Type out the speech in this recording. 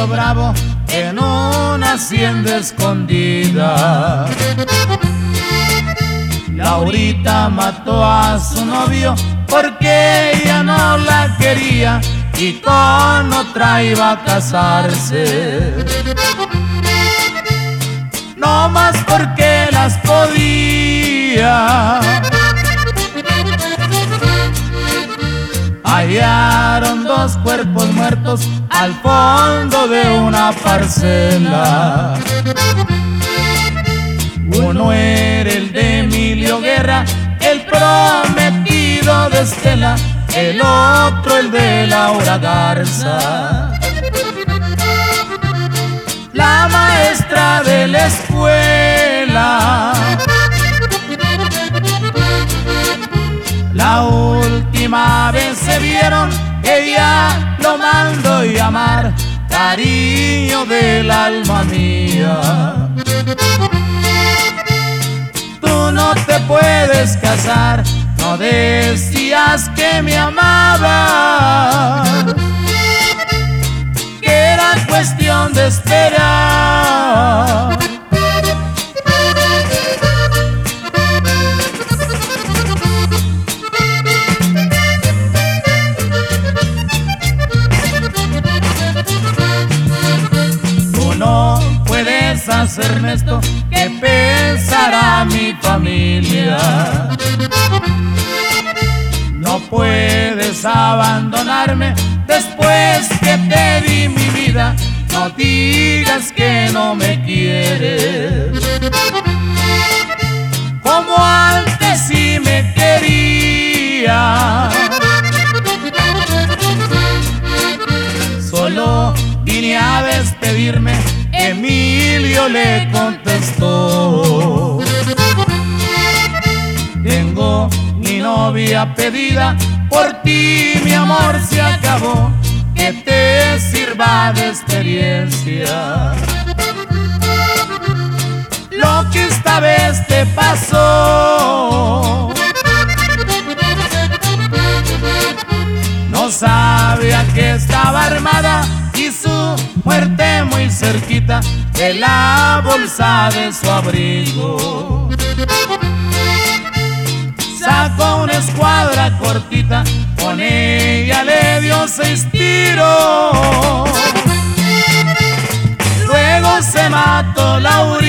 Río Bravo en una hacienda escondida. Laurita mató a su novio porque ella no la quería y con otra iba a casarse. No más porque las podía. Hallaron dos cuerpos muertos al fondo de una parcela. Uno era el de Emilio Guerra, el prometido de Estela, el otro el de Laura Garza, la maestra de la escuela. La última vez se vieron, ella lo mandó llamar cariño del alma mía. Tú no te puedes casar, no decías que me amabas, que era cuestión de esperar. No puedes hacerme esto, que pensará mi familia. No puedes abandonarme después que te di mi vida. No digas que no me quieres, como antes sí me quería. Solo vine a despedirme, Emilio le contestó. Tengo mi novia pedida, por ti mi amor se acabó, que te sirva de experiencia lo que esta vez te pasó. No sabía que estaba armada y su muerte muy cerquita de la bolsa de su abrigo. Sacó una escuadra cortita, con ella le dio 6 tiros. Luego se mató Laura